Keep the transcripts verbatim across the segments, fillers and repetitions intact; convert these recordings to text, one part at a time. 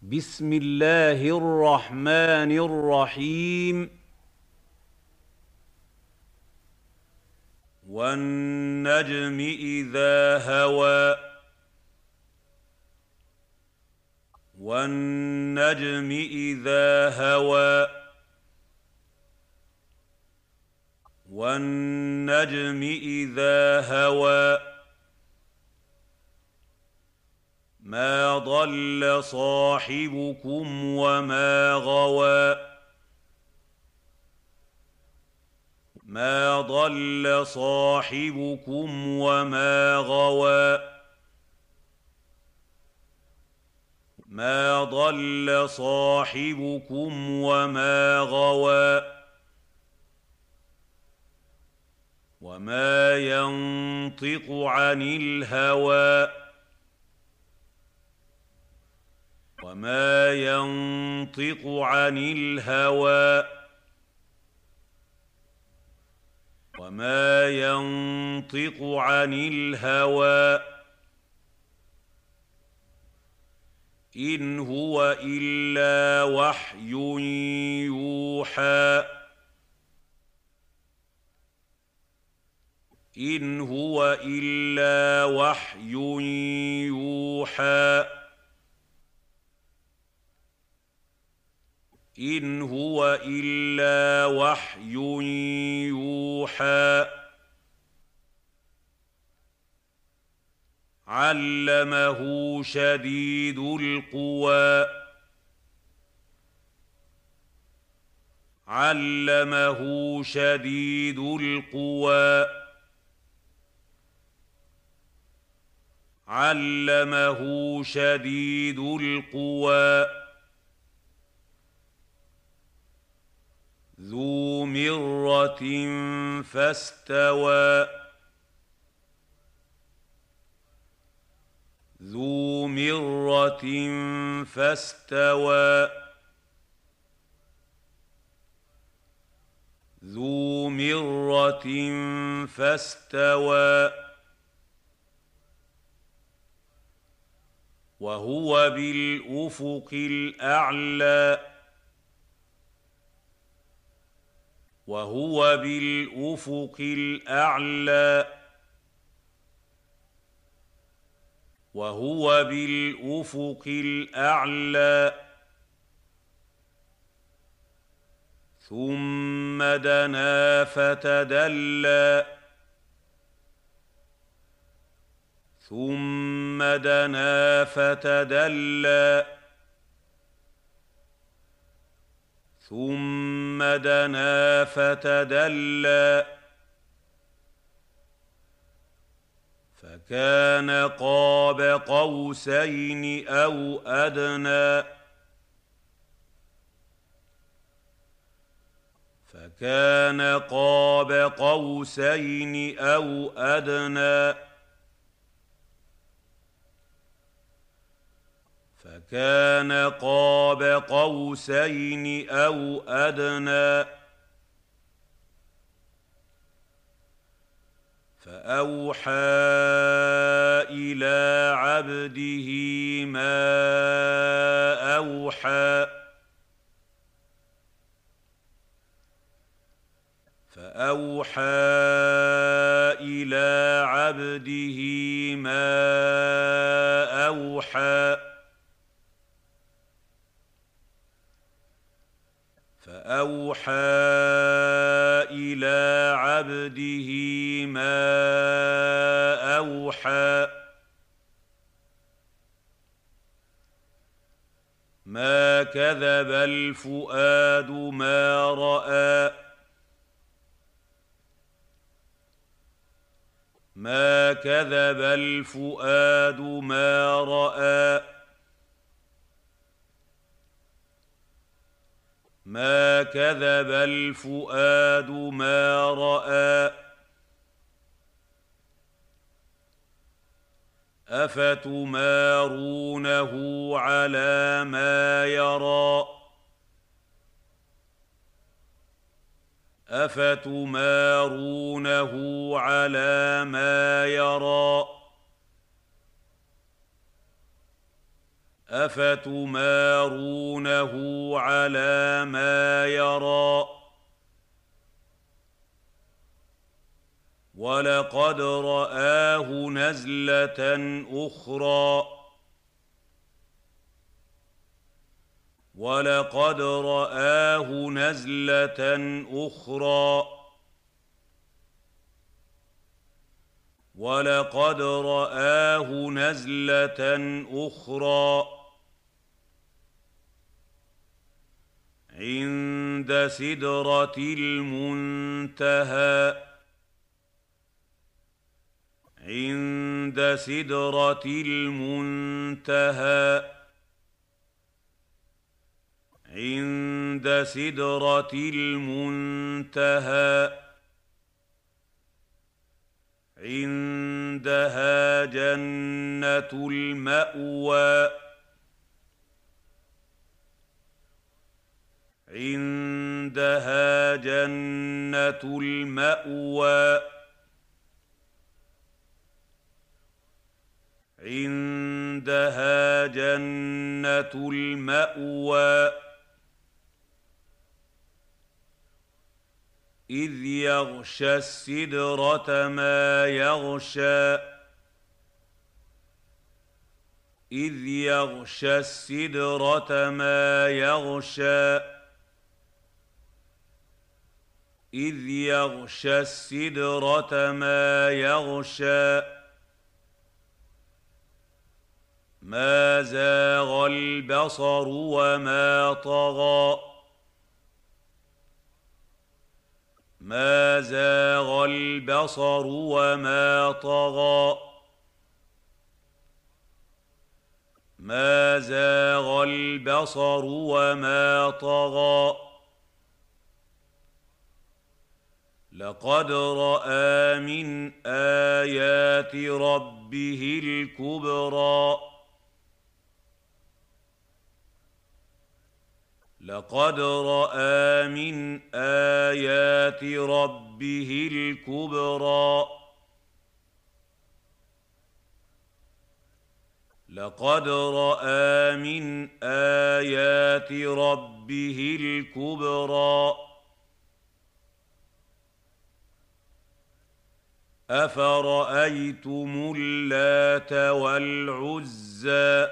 بسم الله الرحمن الرحيم. والنجم إذا هوى والنجم إذا هوى والنجم إذا هوى ما ضل صاحبكم وما غوى ما ضل صاحبكم وما غوى ما ضل صاحبكم وما غوى وما ينطق عن الهوى وما ينطق عن الهوى وما ينطق عن الهوى إن هو إلا وحي يوحى إن هو إلا وحي يوحى إن هو إلا وحي يوحى علمه شديد القوى علمه شديد القوى علمه شديد القوى ذو مرة فاستوى ذو مرة فاستوى ذو مرة فاستوى وهو بالأفق الأعلى وهو بالأفق الأعلى وهو بالأفق الأعلى ثم دنا فتدلى ثم دنا فتدلى ثم دنا فتدلى فكان قاب قوسين أو أدنى فكان قاب قوسين أو أدنى فكان قاب قوسين أو أدنى فأوحى إلى عبده ما أوحى فأوحى إلى عبده ما أوحى فأوحى إلى عبده ما أوحى ما كذب الفؤاد ما رأى ما كذب الفؤاد ما رأى ما كذب الفؤاد ما رأى أفتمارونه على ما يرى أفتمارونه على ما يرى أفتمارونه على ما يرى ولقد رآه نزلة أخرى ولقد رآه نزلة أخرى ولقد رآه نزلة أخرى عند سدرة المنتهى عند سدرة المنتهى عند سدرة المنتهى عندها جنة المأوى عندها جنة المأوى عندها جنة المأوى إذ يغشى السدرة ما يغشى إذ يغشى السدرة ما يغشى إذ يغشى السدرة ما يغشى ما زاغ البصر وما طغى ما زاغ البصر وما طغى ما زاغ البصر وما طغى لقد رأى من آيات ربه الكبرى لقد رأى من آيات ربه الكبرى لقد رأى من آيات ربه الكبرى أفرأيتم اللات والعزى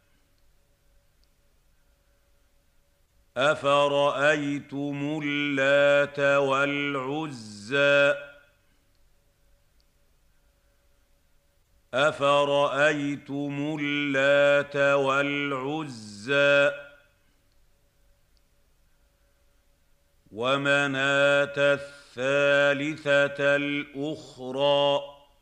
أفرأيتم اللات والعزى أفرأيتم اللات والعزى ومناة الثالثة الأخرى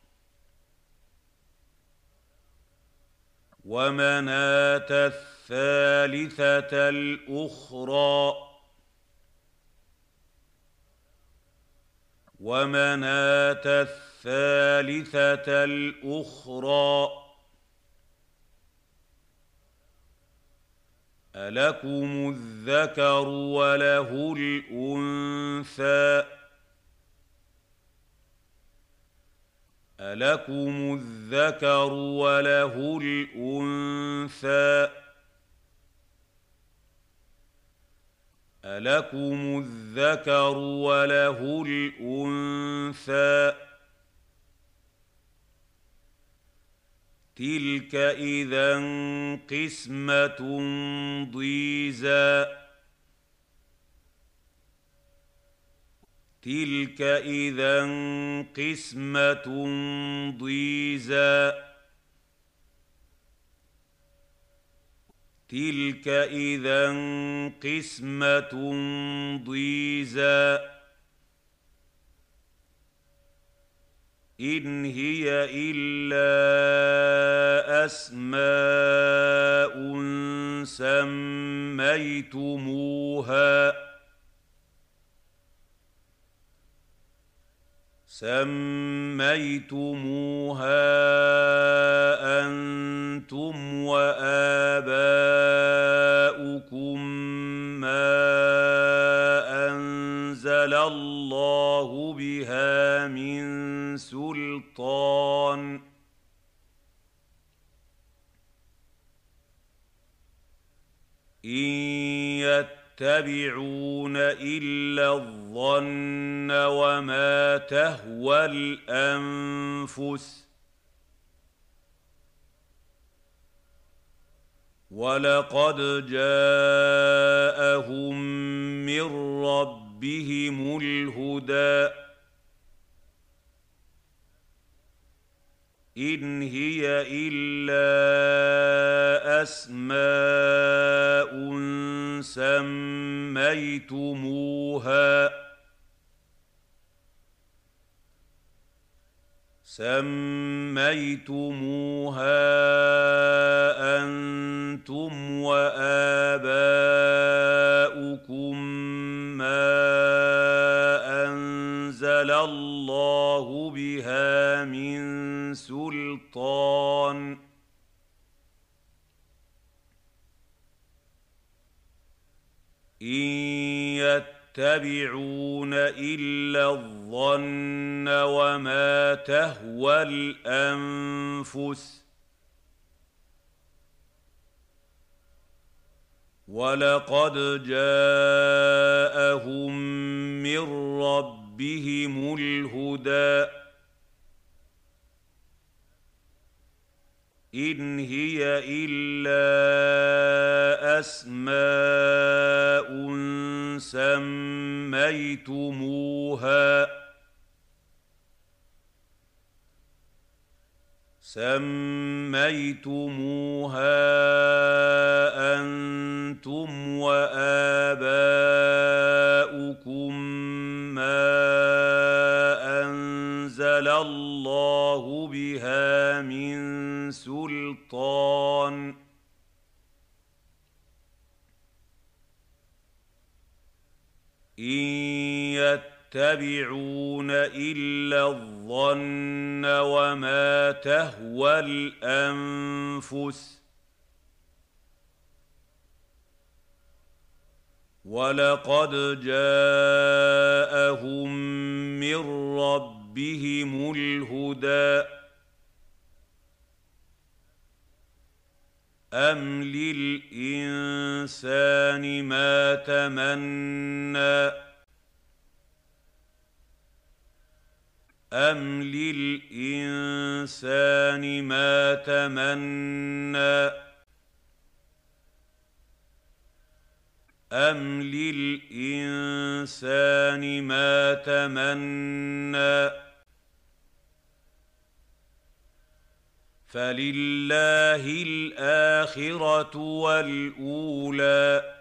ومناة الثالثة الأخرى ومناة الثالثة الأخرى ألكم الذكر وله الأنثى ألكم الذكر وله الأنثى ألكم الذكر وله الأنثى تلك إذا قسمة ضيزى تلك إذا قسمة ضيزى تلك إذا قسمة ضيزى إن هي إلا أسماء سميتموها سميتموها أنتم وآباؤكم ما أنزل الله بها من سلطان إن يتبعون إلا الظن وما تهوى الأنفس ولقد جاءهم من ربهم الهدى إن هي إلا أسماء سميتموها سميتموها أنتم وآباؤكم ما أنزل الله بها من سلطان إن يتبعون إلا الظن وما تهوى الأنفس ولقد جاءهم من ربهم الهدى إن هي إلا أسماء سميتموها سميتموها أنتم وآباؤكم ما أنزل الله بها من سلطان إن يتبعون إلا الظن وما تهوى الأنفس ولقد جاءهم من ربهم الهدى أم للإنسان ما تمنى أم للإنسان ما تمنى أم للإنسان ما تمنى فلله الآخرة والأولى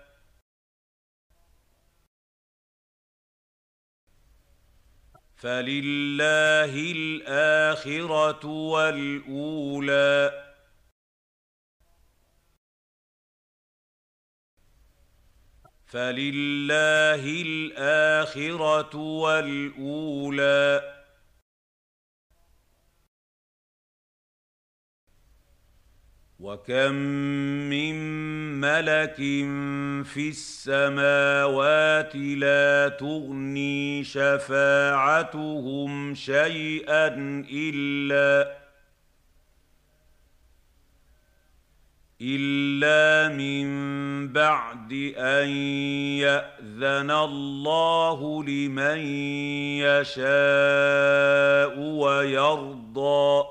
فلله الآخرة والأولى فلله الآخرة والأولى وكم من ملك في السماوات لا تغني شفاعتهم شيئا إلا إلا من بعد أن يأذن الله لمن يشاء ويرضى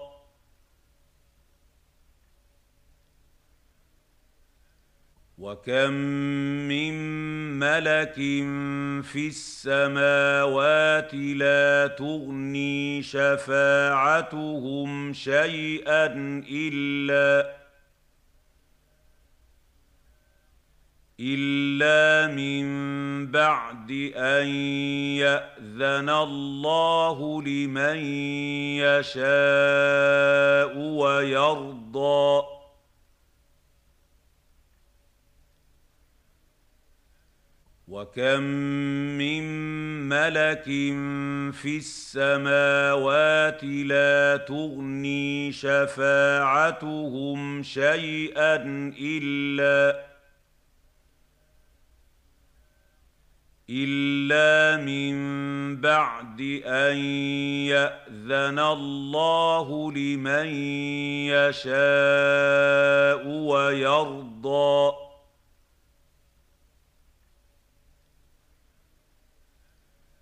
وكم من ملك في السماوات لا تغني شفاعتهم شيئا إلا إلا من بعد أن يأذن الله لمن يشاء ويرضى وكم من ملك في السماوات لا تغني شفاعتهم شيئا إلا إلا من بعد أن يأذن الله لمن يشاء ويرضى